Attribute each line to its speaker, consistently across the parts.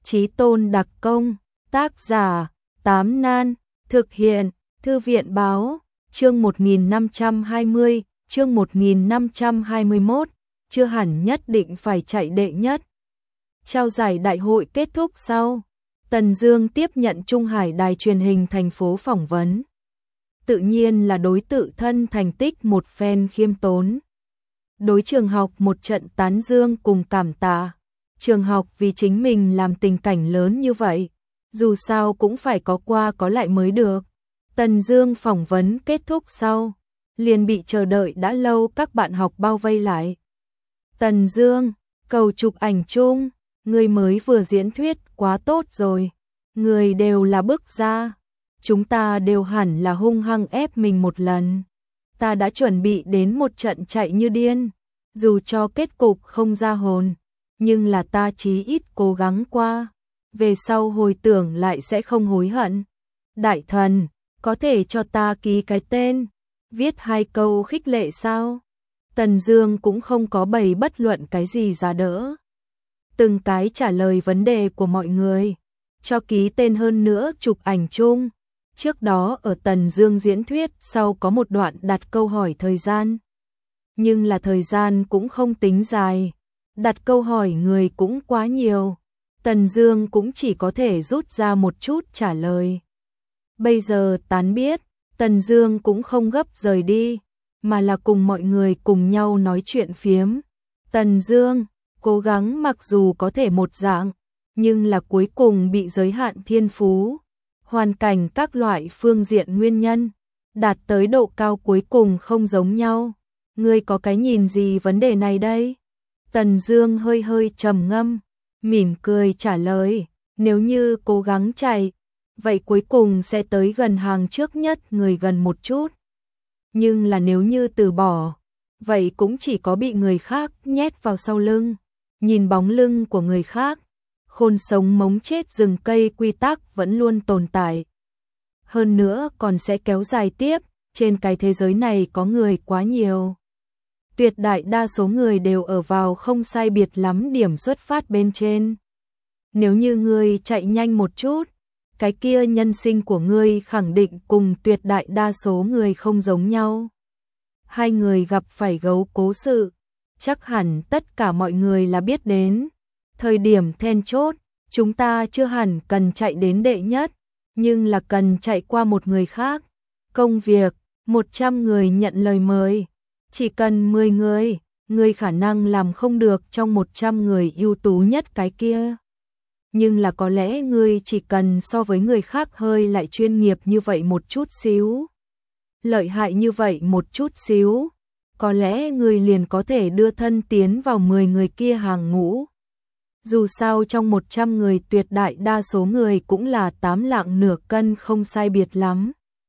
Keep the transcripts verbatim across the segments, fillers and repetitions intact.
Speaker 1: Chí Tôn đặc công, tác giả, Tám Nan, thực hiện, Thư viện báo, chương một nghìn năm trăm hai mươi, chương một nghìn năm trăm hai mươi mốt, chưa hẳn nhất định phải chạy đệ nhất. Trao giải đại hội kết thúc sau, Tần Dương tiếp nhận Trung Hải đài truyền hình thành phố phỏng vấn. Tự nhiên là đối tự thân thành tích một phen khiêm tốn. Đối trường học một trận tán dương cùng cảm tạ. Trường học vì chính mình làm tình cảnh lớn như vậy, dù sao cũng phải có qua có lại mới được. Tần Dương phỏng vấn kết thúc sau, liền bị chờ đợi đã lâu các bạn học bao vây lại. Tần Dương, cầu chụp ảnh chung, người mới vừa diễn thuyết quá tốt rồi. Người đều là bức ra, chúng ta đều hẳn là hung hăng ép mình một lần. Ta đã chuẩn bị đến một trận chạy như điên, dù cho kết cục không ra hồn, nhưng là ta chí ít cố gắng qua, về sau hồi tưởng lại sẽ không hối hận. Đại thần, có thể cho ta ký cái tên, viết hai câu khích lệ sao? Tần Dương cũng không có bày bất luận cái gì giá đỡ. Từng cái trả lời vấn đề của mọi người, cho ký tên hơn nữa chụp ảnh chung. Trước đó ở Tần Dương diễn thuyết sau có một đoạn đặt câu hỏi thời gian. Nhưng là thời gian cũng không tính dài, đặt câu hỏi người cũng quá nhiều. Tần Dương cũng chỉ có thể rút ra một chút trả lời. Bây giờ tán biết, Tần Dương cũng không gấp rời đi, mà là cùng mọi người cùng nhau nói chuyện phiếm. Tần Dương cố gắng mặc dù có thể một dạng, nhưng là cuối cùng bị giới hạn thiên phú, hoàn cảnh các loại phương diện nguyên nhân, đạt tới độ cao cuối cùng không giống nhau. Ngươi có cái nhìn gì vấn đề này đây? Tần Dương hơi hơi trầm ngâm, mỉm cười trả lời, nếu như cố gắng chạy, vậy cuối cùng sẽ tới gần hàng trước nhất người gần một chút. Nhưng là nếu như từ bỏ, vậy cũng chỉ có bị người khác nhét vào sau lưng. Nhìn bóng lưng của người khác, khôn sống mống chết rừng cây quy tắc vẫn luôn tồn tại. Hơn nữa còn sẽ kéo dài tiếp, trên cái thế giới này có người quá nhiều. Tuyệt đại đa số người đều ở vào không sai biệt lắm điểm xuất phát bên trên. Nếu như ngươi chạy nhanh một chút, cái kia nhân sinh của ngươi khẳng định cùng tuyệt đại đa số người không giống nhau. Hai người gặp phải gấu cố sự, chắc hẳn tất cả mọi người là biết đến. Thời điểm then chốt, chúng ta chưa hẳn cần chạy đến đệ nhất, nhưng là cần chạy qua một người khác. Công việc, một trăm người nhận lời mời, chỉ cần mười người, người khả năng làm không được trong một trăm người ưu tú nhất cái kia. Nhưng là có lẽ ngươi chỉ cần so với người khác hơi lại chuyên nghiệp như vậy một chút xíu, lợi hại như vậy một chút xíu, có lẽ ngươi liền có thể đưa thân tiến vào mười người kia hàng ngũ. Dù sao trong một trăm người tuyệt đại đa số người cũng là tám lạng nửa cân không sai biệt lắm.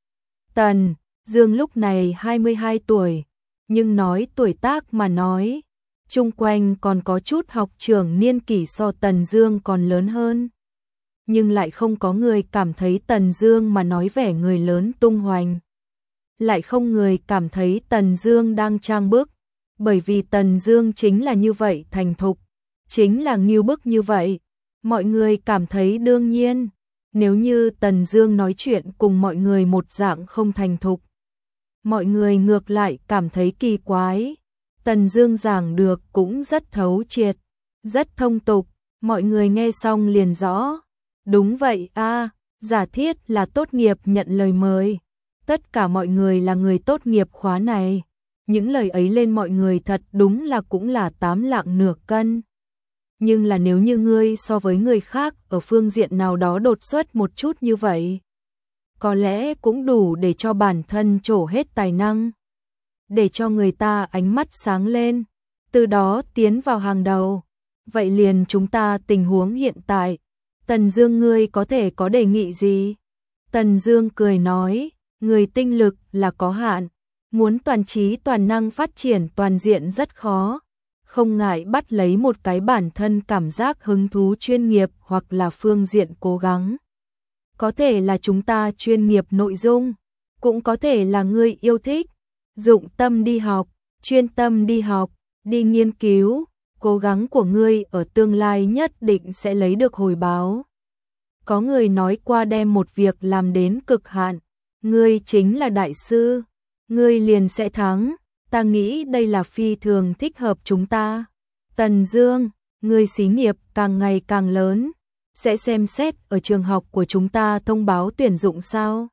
Speaker 1: Tần Dương lúc này hai mươi hai tuổi, nhưng nói tuổi tác mà nói, chung quanh còn có chút học trưởng niên kỷ so Tần Dương còn lớn hơn. Nhưng lại không có người cảm thấy Tần Dương mà nói vẻ người lớn tung hoành. Lại không người cảm thấy Tần Dương đang trang bức, bởi vì Tần Dương chính là như vậy thành thục, chính là nghiêu bức như vậy. Mọi người cảm thấy đương nhiên, nếu như Tần Dương nói chuyện cùng mọi người một dạng không thành thục, mọi người ngược lại cảm thấy kỳ quái. Tần Dương giảng được cũng rất thấu triệt, rất thông tục, mọi người nghe xong liền rõ. Đúng vậy a, à, giả thiết là tốt nghiệp nhận lời mời. Tất cả mọi người là người tốt nghiệp khóa này. Những lời ấy lên mọi người thật đúng là cũng là tám lạng nửa cân. Nhưng là nếu như ngươi so với người khác ở phương diện nào đó đột xuất một chút như vậy, có lẽ cũng đủ để cho bản thân trổ hết tài năng, để cho người ta ánh mắt sáng lên, từ đó tiến vào hàng đầu. Vậy liền chúng ta tình huống hiện tại, Tần Dương ngươi có thể có đề nghị gì? Tần Dương cười nói, người tinh lực là có hạn, muốn toàn trí toàn năng phát triển toàn diện rất khó. Không ngại bắt lấy một cái bản thân cảm giác hứng thú chuyên nghiệp hoặc là phương diện cố gắng. Có thể là chúng ta chuyên nghiệp nội dung, cũng có thể là ngươi yêu thích, dụng tâm đi học, chuyên tâm đi học, đi nghiên cứu, cố gắng của ngươi ở tương lai nhất định sẽ lấy được hồi báo. Có người nói qua đem một việc làm đến cực hạn, ngươi chính là đại sư, ngươi liền sẽ thắng, ta nghĩ đây là phi thường thích hợp chúng ta. Tần Dương, ngươi xí nghiệp càng ngày càng lớn, sẽ xem xét ở trường học của chúng ta thông báo tuyển dụng sao?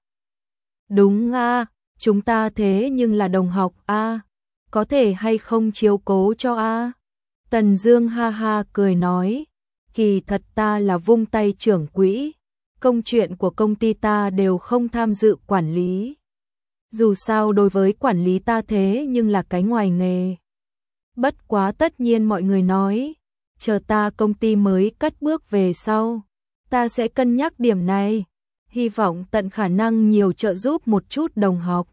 Speaker 1: Đúng a, chúng ta thế nhưng là đồng học a, có thể hay không chiếu cố cho a? Tần Dương ha ha cười nói, kỳ thật ta là vung tay trưởng quỹ, công chuyện của công ty ta đều không tham dự quản lý. Dù sao đối với quản lý ta thế nhưng là cái ngoài nghề. Bất quá tất nhiên mọi người nói, chờ ta công ty mới cất bước về sau, ta sẽ cân nhắc điểm này, hy vọng tận khả năng nhiều trợ giúp một chút đồng học.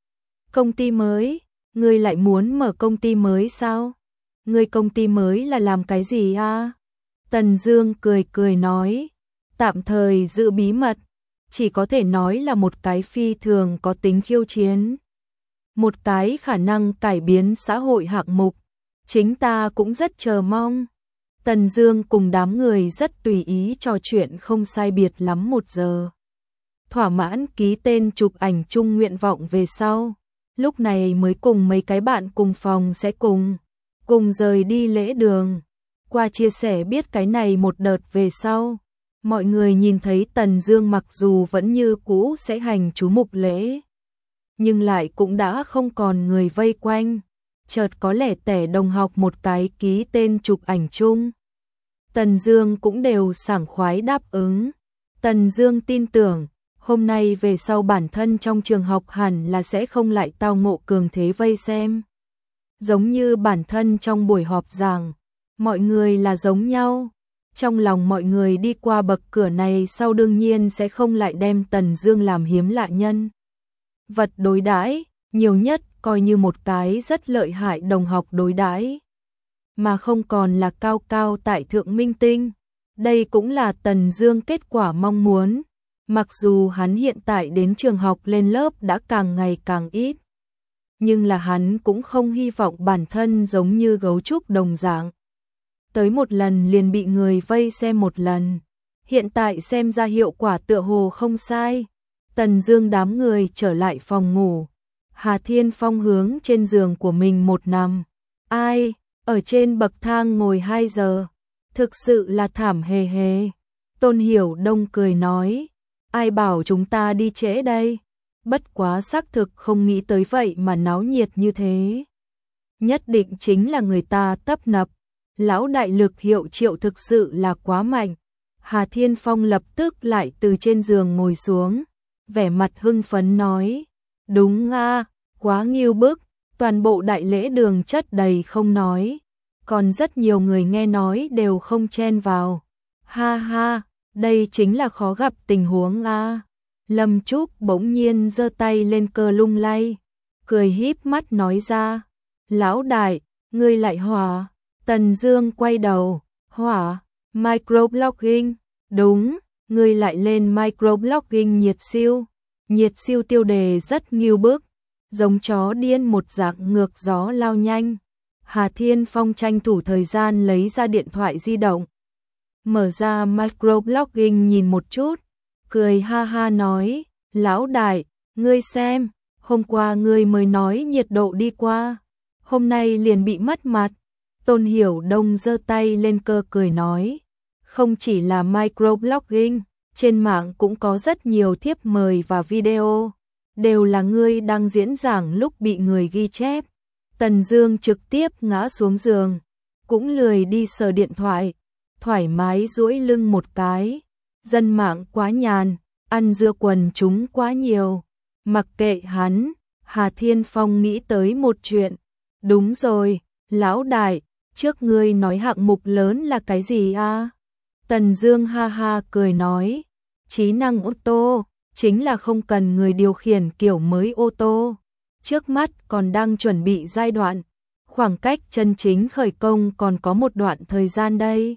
Speaker 1: Công ty mới, ngươi lại muốn mở công ty mới sao? Ngươi công ty mới là làm cái gì a? Tần Dương cười cười nói, tạm thời giữ bí mật, chỉ có thể nói là một cái phi thường có tính khiêu chiến. Một cái khả năng cải biến xã hội hạng mục, chính ta cũng rất chờ mong. Tần Dương cùng đám người rất tùy ý trò chuyện không sai biệt lắm một giờ. Thỏa mãn ký tên chụp ảnh chung nguyện vọng về sau, lúc này mới cùng mấy cái bạn cùng phòng sẽ cùng, cùng rời đi lễ đường. Qua chia sẻ biết cái này một đợt về sau, mọi người nhìn thấy Tần Dương mặc dù vẫn như cũ sẽ hành chú mục lễ, nhưng lại cũng đã không còn người vây quanh, chợt có lẻ tẻ đồng học một cái ký tên chụp ảnh chung. Tần Dương cũng đều sảng khoái đáp ứng. Tần Dương tin tưởng, hôm nay về sau bản thân trong trường học hẳn là sẽ không lại tao ngộ cường thế vây xem. Giống như bản thân trong buổi họp giảng, mọi người là giống nhau. Trong lòng mọi người đi qua bậc cửa này sau đương nhiên sẽ không lại đem Tần Dương làm hiếm lạ nhân vật đối đãi, nhiều nhất coi như một cái rất lợi hại đồng học đối đãi, mà không còn là cao cao tại thượng minh tinh. Đây cũng là Tần Dương kết quả mong muốn, mặc dù hắn hiện tại đến trường học lên lớp đã càng ngày càng ít, nhưng là hắn cũng không hy vọng bản thân giống như gấu trúc đồng dạng, tới một lần liền bị người vây xem một lần. Hiện tại xem ra hiệu quả tựa hồ không sai. Tần Dương đám người trở lại phòng ngủ. Hà Thiên Phong hướng trên giường của mình một nằm. Ai, ở trên bậc thang ngồi hai giờ. Thực sự là thảm hề hề. Tôn Hiểu Đông cười nói. Ai bảo chúng ta đi trễ đây. Bất quá xác thực không nghĩ tới vậy mà náo nhiệt như thế. Nhất định chính là người ta tấp nập. Lão đại lực hiệu triệu thực sự là quá mạnh. Hà Thiên Phong lập tức lại từ trên giường ngồi xuống, vẻ mặt hưng phấn nói, đúng a, quá nghiêu bức, toàn bộ đại lễ đường chất đầy không nói, còn rất nhiều người nghe nói đều không chen vào. Ha ha, đây chính là khó gặp tình huống a. Lâm Trúc bỗng nhiên giơ tay lên cơ lung lay, cười híp mắt nói ra, lão đại, ngươi lại hỏa. Tần Dương quay đầu, hỏa, microblogging, đúng, ngươi lại lên microblogging nhiệt siêu, nhiệt siêu tiêu đề rất nghiêu bức, giống chó điên một dạng ngược gió lao nhanh. Hà Thiên Phong tranh thủ thời gian lấy ra điện thoại di động, mở ra microblogging nhìn một chút, cười ha ha nói, lão đại, ngươi xem, hôm qua ngươi mới nói nhiệt độ đi qua, hôm nay liền bị mất mặt. Tôn Hiểu Đông giơ tay lên cơ cười nói, không chỉ là microblogging, trên mạng cũng có rất nhiều thiếp mời và video, đều là ngươi đang diễn giảng lúc bị người ghi chép. Tần Dương trực tiếp ngã xuống giường, cũng lười đi sờ điện thoại, thoải mái duỗi lưng một cái. Dân mạng quá nhàn, ăn dưa quần chúng quá nhiều, mặc kệ hắn. Hà Thiên Phong nghĩ tới một chuyện, đúng rồi, lão đại, trước ngươi nói hạng mục lớn là cái gì a? Tần Dương ha ha cười nói, trí năng ô tô, chính là không cần người điều khiển kiểu mới ô tô. Trước mắt còn đang chuẩn bị giai đoạn, khoảng cách chân chính khởi công còn có một đoạn thời gian đây.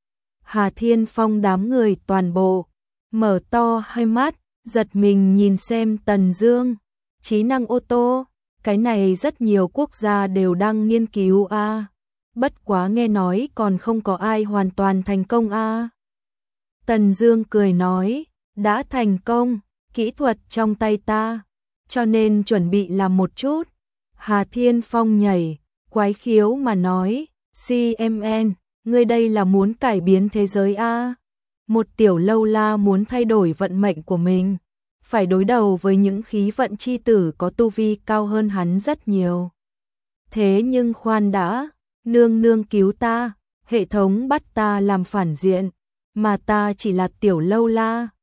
Speaker 1: Hà Thiên Phong đám người toàn bộ mở to hai mắt, giật mình nhìn xem Tần Dương, trí năng ô tô, cái này rất nhiều quốc gia đều đang nghiên cứu a. bất quá nghe nói còn không có ai hoàn toàn thành công a. Tần Dương cười nói, đã thành công, kỹ thuật trong tay ta, cho nên chuẩn bị làm một chút. Hà Thiên Phong nhảy, quái khiếu mà nói, xê em en, ngươi đây là muốn cải biến thế giới a? Một tiểu lâu la muốn thay đổi vận mệnh của mình, phải đối đầu với những khí vận chi tử có tu vi cao hơn hắn rất nhiều. Thế nhưng khoan đã, nương nương cứu ta, hệ thống bắt ta làm phản diện, mà ta chỉ là tiểu lâu la,